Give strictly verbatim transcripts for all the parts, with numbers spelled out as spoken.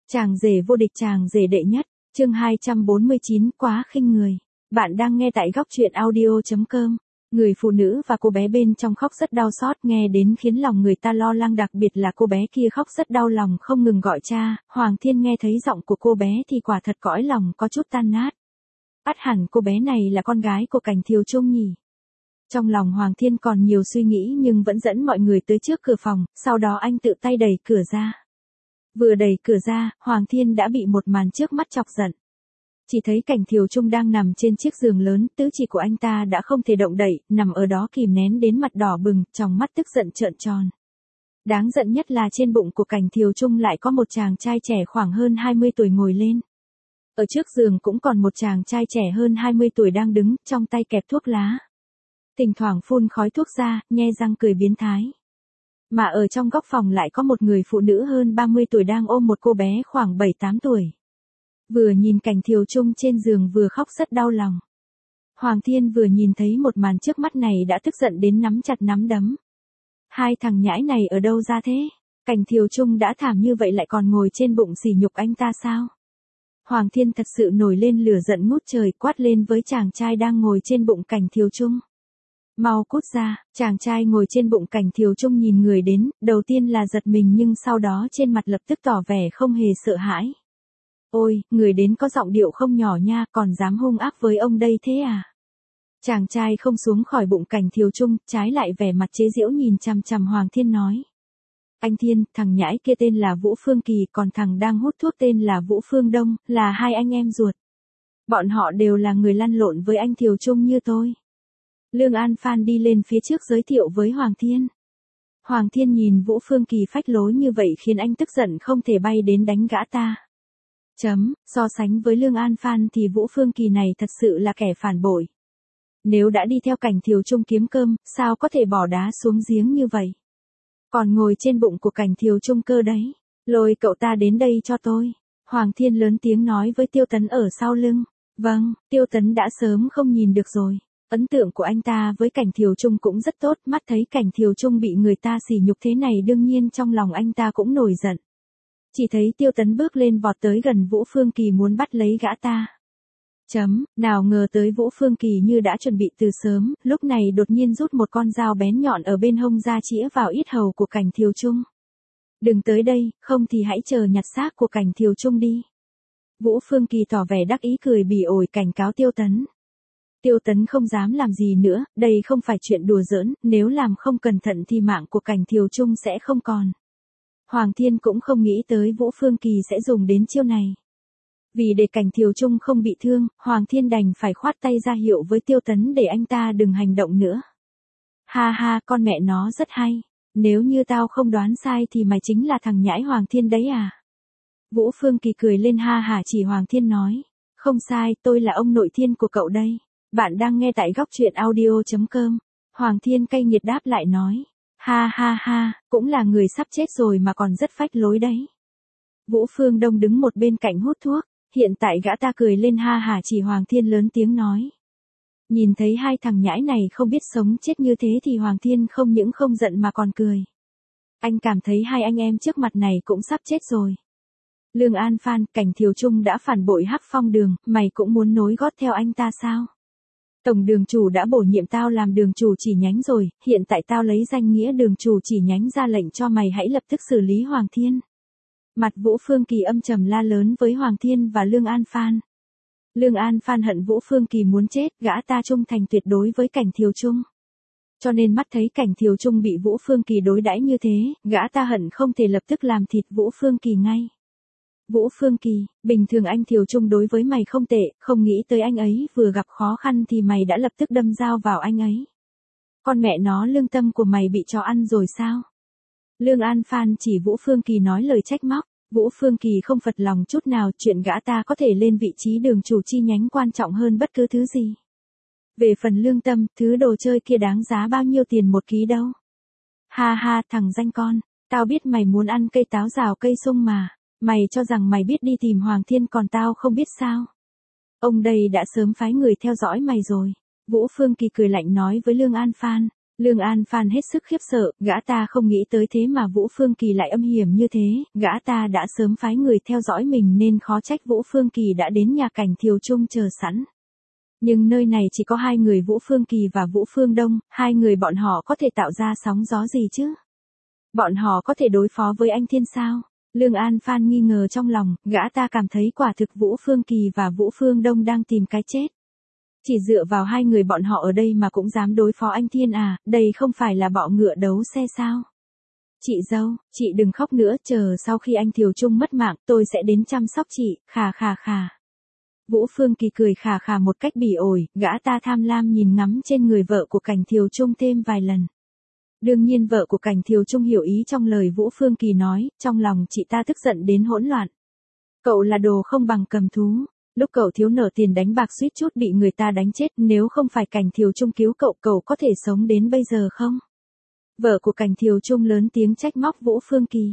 Chàng rể vô địch, chàng rể đệ nhất, chương hai trăm bốn mươi chín, quá khinh người. Bạn đang nghe tại góc truyện audio chấm com. Người phụ nữ và cô bé bên trong khóc rất đau xót, nghe đến khiến lòng người ta lo lắng, đặc biệt là cô bé kia khóc rất đau lòng không ngừng gọi cha. Hoàng Thiên nghe thấy giọng của cô bé thì quả thật cõi lòng có chút tan nát. Ắt hẳn cô bé này là con gái của Cảnh Thiều Trung nhỉ. Trong lòng Hoàng Thiên còn nhiều suy nghĩ nhưng vẫn dẫn mọi người tới trước cửa phòng, sau đó anh tự tay đẩy cửa ra. Vừa đẩy cửa ra, Hoàng Thiên đã bị một màn trước mắt chọc giận. Chỉ thấy Cảnh Thiều Trung đang nằm trên chiếc giường lớn, tứ chi của anh ta đã không thể động đậy, nằm ở đó kìm nén đến mặt đỏ bừng, tròng mắt tức giận trợn tròn. Đáng giận nhất là trên bụng của Cảnh Thiều Trung lại có một chàng trai trẻ khoảng hơn hai mươi tuổi ngồi lên. Ở trước giường cũng còn một chàng trai trẻ hơn hai mươi tuổi đang đứng, trong tay kẹp thuốc lá. Thỉnh thoảng phun khói thuốc ra, nhe răng cười biến thái. Mà ở trong góc phòng lại có một người phụ nữ hơn ba mươi tuổi đang ôm một cô bé khoảng bảy tám tuổi. Vừa nhìn Cảnh Thiều Trung trên giường vừa khóc rất đau lòng. Hoàng Thiên vừa nhìn thấy một màn trước mắt này đã tức giận đến nắm chặt nắm đấm. Hai thằng nhãi này ở đâu ra thế? Cảnh Thiều Trung đã thảm như vậy lại còn ngồi trên bụng sỉ nhục anh ta sao? Hoàng Thiên thật sự nổi lên lửa giận ngút trời, quát lên với chàng trai đang ngồi trên bụng Cảnh Thiều Trung. Mau cút ra. Chàng trai ngồi trên bụng Cảnh Thiều Trung nhìn người đến, đầu tiên là giật mình nhưng sau đó trên mặt lập tức tỏ vẻ không hề sợ hãi. Ôi, người đến có giọng điệu không nhỏ nha, còn dám hung ác với ông đây thế à? Chàng trai không xuống khỏi bụng Cảnh Thiều Trung, trái lại vẻ mặt chế giễu nhìn chằm chằm Hoàng Thiên nói. Anh Thiên, thằng nhãi kia tên là Vũ Phương Kỳ, còn thằng đang hút thuốc tên là Vũ Phương Đông, là hai anh em ruột. Bọn họ đều là người lăn lộn với anh Thiều Trung như tôi. Lương An Phan đi lên phía trước giới thiệu với Hoàng Thiên. Hoàng Thiên nhìn Vũ Phương Kỳ phách lối như vậy khiến anh tức giận không thể bay đến đánh gã ta. Chấm, so sánh với Lương An Phan thì Vũ Phương Kỳ này thật sự là kẻ phản bội. Nếu đã đi theo Cảnh Thiều Trung kiếm cơm, sao có thể bỏ đá xuống giếng như vậy? Còn ngồi trên bụng của Cảnh Thiều Trung cơ đấy. Lôi cậu ta đến đây cho tôi. Hoàng Thiên lớn tiếng nói với Tiêu Tấn ở sau lưng. Vâng, Tiêu Tấn đã sớm không nhìn được rồi. Ấn tượng của anh ta với Cảnh Thiều Trung cũng rất tốt, mắt thấy Cảnh Thiều Trung bị người ta sỉ nhục thế này đương nhiên trong lòng anh ta cũng nổi giận. Chỉ thấy Tiêu Tấn bước lên vọt tới gần Vũ Phương Kỳ muốn bắt lấy gã ta. Chấm, nào ngờ tới Vũ Phương Kỳ như đã chuẩn bị từ sớm, lúc này đột nhiên rút một con dao bén nhọn ở bên hông ra chĩa vào yết hầu của Cảnh Thiều Trung. Đừng tới đây, không thì hãy chờ nhặt xác của Cảnh Thiều Trung đi. Vũ Phương Kỳ tỏ vẻ đắc ý cười bỉ ổi cảnh cáo Tiêu Tấn. Tiêu Tấn không dám làm gì nữa, đây không phải chuyện đùa giỡn, nếu làm không cẩn thận thì mạng của Cảnh Thiều Trung sẽ không còn. Hoàng Thiên cũng không nghĩ tới Vũ Phương Kỳ sẽ dùng đến chiêu này. Vì để Cảnh Thiều Trung không bị thương, Hoàng Thiên đành phải khoát tay ra hiệu với Tiêu Tấn để anh ta đừng hành động nữa. Ha ha, con mẹ nó rất hay. Nếu như tao không đoán sai thì mày chính là thằng nhãi Hoàng Thiên đấy à? Vũ Phương Kỳ cười lên ha hả chỉ Hoàng Thiên nói. Không sai, tôi là ông nội Thiên của cậu đây. Bạn đang nghe tại góc truyện audio chấm com. Hoàng Thiên cay nghiệt đáp lại nói. Ha ha ha, cũng là người sắp chết rồi mà còn rất phách lối đấy. Vũ Phương Đông đứng một bên cạnh hút thuốc, hiện tại gã ta cười lên ha hả chỉ Hoàng Thiên lớn tiếng nói. Nhìn thấy hai thằng nhãi này không biết sống chết như thế thì Hoàng Thiên không những không giận mà còn cười. Anh cảm thấy hai anh em trước mặt này cũng sắp chết rồi. Lương An Phan, Cảnh Thiều Trung đã phản bội Hắc Phong Đường, mày cũng muốn nối gót theo anh ta sao? Tổng đường chủ đã bổ nhiệm tao làm đường chủ chỉ nhánh rồi, hiện tại tao lấy danh nghĩa đường chủ chỉ nhánh ra lệnh cho mày hãy lập tức xử lý Hoàng Thiên. Mặt Vũ Phương Kỳ âm trầm la lớn với Hoàng Thiên và Lương An Phan. Lương An Phan hận Vũ Phương Kỳ muốn chết, gã ta trung thành tuyệt đối với Cảnh Thiều Trung. Cho nên mắt thấy Cảnh Thiều Trung bị Vũ Phương Kỳ đối đãi như thế, gã ta hận không thể lập tức làm thịt Vũ Phương Kỳ ngay. Vũ Phương Kỳ, bình thường anh Thiều Trung đối với mày không tệ, không nghĩ tới anh ấy vừa gặp khó khăn thì mày đã lập tức đâm dao vào anh ấy. Con mẹ nó lương tâm của mày bị chó ăn rồi sao? Lương An Phan chỉ Vũ Phương Kỳ nói lời trách móc, Vũ Phương Kỳ không phật lòng chút nào, chuyện gã ta có thể lên vị trí đường chủ chi nhánh quan trọng hơn bất cứ thứ gì. Về phần lương tâm, thứ đồ chơi kia đáng giá bao nhiêu tiền một ký đâu. Ha ha, thằng danh con, tao biết mày muốn ăn cây táo rào cây sung mà. Mày cho rằng mày biết đi tìm Hoàng Thiên còn tao không biết sao? Ông đây đã sớm phái người theo dõi mày rồi. Vũ Phương Kỳ cười lạnh nói với Lương An Phan. Lương An Phan hết sức khiếp sợ, gã ta không nghĩ tới thế mà Vũ Phương Kỳ lại âm hiểm như thế, gã ta đã sớm phái người theo dõi mình nên khó trách Vũ Phương Kỳ đã đến nhà Cảnh Thiều Trung chờ sẵn. Nhưng nơi này chỉ có hai người Vũ Phương Kỳ và Vũ Phương Đông, hai người bọn họ có thể tạo ra sóng gió gì chứ? Bọn họ có thể đối phó với anh Thiên sao? Lương An Phan nghi ngờ trong lòng, gã ta cảm thấy quả thực Vũ Phương Kỳ và Vũ Phương Đông đang tìm cái chết. Chỉ dựa vào hai người bọn họ ở đây mà cũng dám đối phó anh Thiên à, đây không phải là bọ ngựa đấu xe sao? Chị dâu, chị đừng khóc nữa, chờ sau khi anh Thiều Trung mất mạng, tôi sẽ đến chăm sóc chị, khà khà khà. Vũ Phương Kỳ cười khà khà một cách bỉ ổi, gã ta tham lam nhìn ngắm trên người vợ của Cảnh Thiều Trung thêm vài lần. Đương nhiên vợ của Cảnh Thiều Trung hiểu ý trong lời Vũ Phương Kỳ nói, trong lòng chị ta tức giận đến hỗn loạn. Cậu là đồ không bằng cầm thú. Lúc cậu thiếu nợ tiền đánh bạc suýt chút bị người ta đánh chết, nếu không phải Cảnh Thiều Trung cứu cậu, cậu có thể sống đến bây giờ không? Vợ của Cảnh Thiều Trung lớn tiếng trách móc Vũ Phương Kỳ.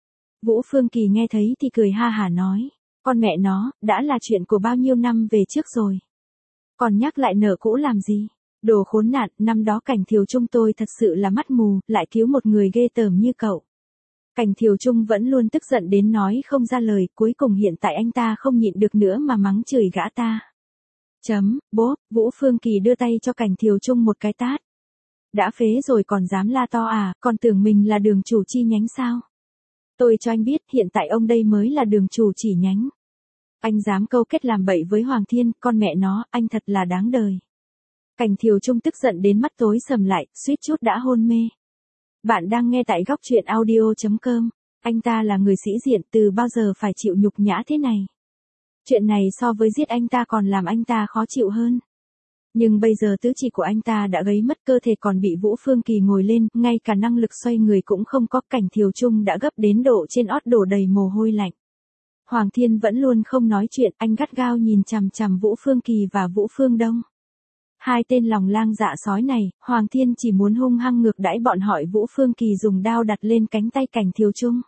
Vũ Phương Kỳ nghe thấy thì cười ha hả nói, con mẹ nó, đã là chuyện của bao nhiêu năm về trước rồi. Còn nhắc lại nợ cũ làm gì? Đồ khốn nạn, năm đó Cảnh Thiều Trung tôi thật sự là mắt mù, lại cứu một người ghê tởm như cậu. Cảnh Thiều Trung vẫn luôn tức giận đến nói không ra lời, cuối cùng hiện tại anh ta không nhịn được nữa mà mắng chửi gã ta. Chấm, bốp, Vũ Phương Kỳ đưa tay cho Cảnh Thiều Trung một cái tát. Đã phế rồi còn dám la to à, còn tưởng mình là đường chủ chi nhánh sao? Tôi cho anh biết, hiện tại ông đây mới là đường chủ chỉ nhánh. Anh dám câu kết làm bậy với Hoàng Thiên, con mẹ nó, anh thật là đáng đời. Cảnh Thiều Trung tức giận đến mắt tối sầm lại, suýt chút đã hôn mê. Bạn đang nghe tại góc truyện audio chấm com. Anh ta là người sĩ diện, từ bao giờ phải chịu nhục nhã thế này. Chuyện này so với giết anh ta còn làm anh ta khó chịu hơn. Nhưng bây giờ tứ chi của anh ta đã gấy mất, cơ thể còn bị Vũ Phương Kỳ ngồi lên, ngay cả năng lực xoay người cũng không có. Cảnh Thiều Trung đã gấp đến độ trên ót đổ đầy mồ hôi lạnh. Hoàng Thiên vẫn luôn không nói chuyện, anh gắt gao nhìn chằm chằm Vũ Phương Kỳ và Vũ Phương Đông. Hai tên lòng lang dạ sói này, Hoàng Thiên chỉ muốn hung hăng ngược đãi bọn họ. Vũ Phương Kỳ dùng đao đặt lên cánh tay Cảnh Thiều Trung.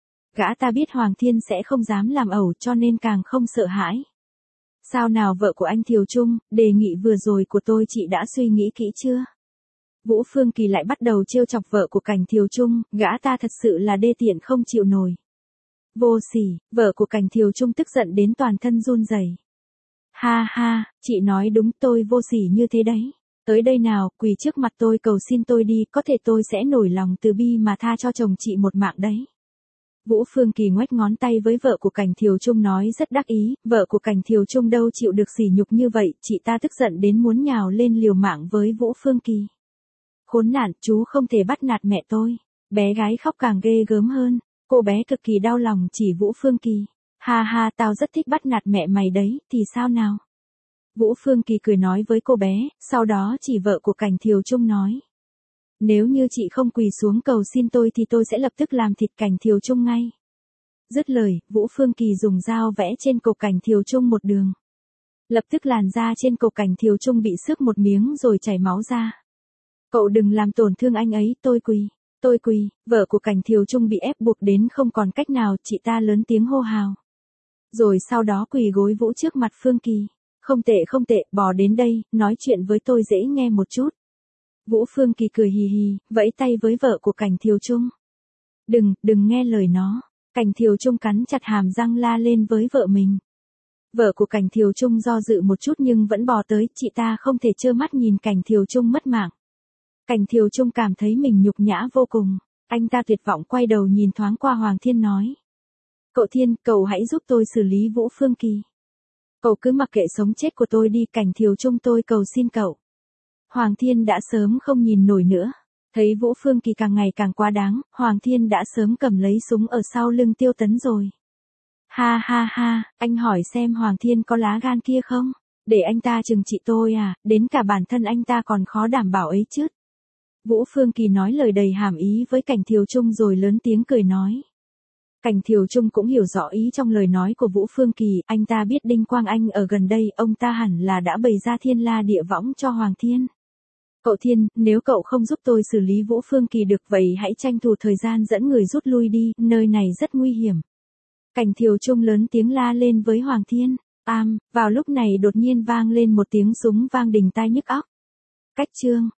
Gã ta biết Hoàng Thiên sẽ không dám làm ẩu cho nên càng không sợ hãi. Sao nào vợ của anh Thiều Trung, đề nghị vừa rồi của tôi chị đã suy nghĩ kỹ chưa? Vũ Phương Kỳ lại bắt đầu trêu chọc vợ của Cảnh Thiều Trung, gã ta thật sự là đê tiện không chịu nổi. Vô sỉ, vợ của Cảnh Thiều Trung tức giận đến toàn thân run rẩy. Ha ha, chị nói đúng, tôi vô sỉ như thế đấy. Tới đây nào, quỳ trước mặt tôi cầu xin tôi đi, có thể tôi sẽ nổi lòng từ bi mà tha cho chồng chị một mạng đấy. Vũ Phương Kỳ ngoách ngón tay với vợ của Cảnh Thiều Trung nói rất đắc ý, vợ của Cảnh Thiều Trung đâu chịu được sỉ nhục như vậy, chị ta tức giận đến muốn nhào lên liều mạng với Vũ Phương Kỳ. Khốn nạn, chú không thể bắt nạt mẹ tôi. Bé gái khóc càng ghê gớm hơn, cô bé cực kỳ đau lòng chỉ Vũ Phương Kỳ. Ha ha, tao rất thích bắt nạt mẹ mày đấy, thì sao nào? Vũ Phương Kỳ cười nói với cô bé, sau đó chỉ vợ của Cảnh Thiều Trung nói. Nếu như chị không quỳ xuống cầu xin tôi thì tôi sẽ lập tức làm thịt Cảnh Thiều Trung ngay. Dứt lời, Vũ Phương Kỳ dùng dao vẽ trên cổ Cảnh Thiều Trung một đường. Lập tức làn da trên cổ Cảnh Thiều Trung bị xước một miếng rồi chảy máu ra. Cậu đừng làm tổn thương anh ấy, tôi quỳ. Tôi quỳ, vợ của Cảnh Thiều Trung bị ép buộc đến không còn cách nào, chị ta lớn tiếng hô hào. Rồi sau đó quỳ gối Vũ trước mặt Phương Kỳ. Không tệ không tệ, bò đến đây, nói chuyện với tôi dễ nghe một chút. Vũ Phương Kỳ cười hì hì, vẫy tay với vợ của Cảnh Thiều Trung. Đừng, đừng nghe lời nó. Cảnh Thiều Trung cắn chặt hàm răng la lên với vợ mình. Vợ của Cảnh Thiều Trung do dự một chút nhưng vẫn bò tới, chị ta không thể trơ mắt nhìn Cảnh Thiều Trung mất mạng. Cảnh Thiều Trung cảm thấy mình nhục nhã vô cùng, anh ta tuyệt vọng quay đầu nhìn thoáng qua Hoàng Thiên nói. Cậu Thiên, cậu hãy giúp tôi xử lý Vũ Phương Kỳ. Cậu cứ mặc kệ sống chết của tôi đi, Cảnh Thiều Trung tôi cầu xin cậu. Hoàng Thiên đã sớm không nhìn nổi nữa. Thấy Vũ Phương Kỳ càng ngày càng quá đáng, Hoàng Thiên đã sớm cầm lấy súng ở sau lưng Tiêu Tấn rồi. Ha ha ha, anh hỏi xem Hoàng Thiên có lá gan kia không? Để anh ta trừng trị tôi à, đến cả bản thân anh ta còn khó đảm bảo ấy chứ. Vũ Phương Kỳ nói lời đầy hàm ý với Cảnh Thiều Trung rồi lớn tiếng cười nói. Cảnh Thiều Trung cũng hiểu rõ ý trong lời nói của Vũ Phương Kỳ, anh ta biết Đinh Quang Anh ở gần đây, ông ta hẳn là đã bày ra thiên la địa võng cho Hoàng Thiên. Cậu Thiên, nếu cậu không giúp tôi xử lý Vũ Phương Kỳ được vậy hãy tranh thủ thời gian dẫn người rút lui đi, nơi này rất nguy hiểm. Cảnh Thiều Trung lớn tiếng la lên với Hoàng Thiên. Am, vào lúc này đột nhiên vang lên một tiếng súng vang đình tai nhức óc. Cách chương.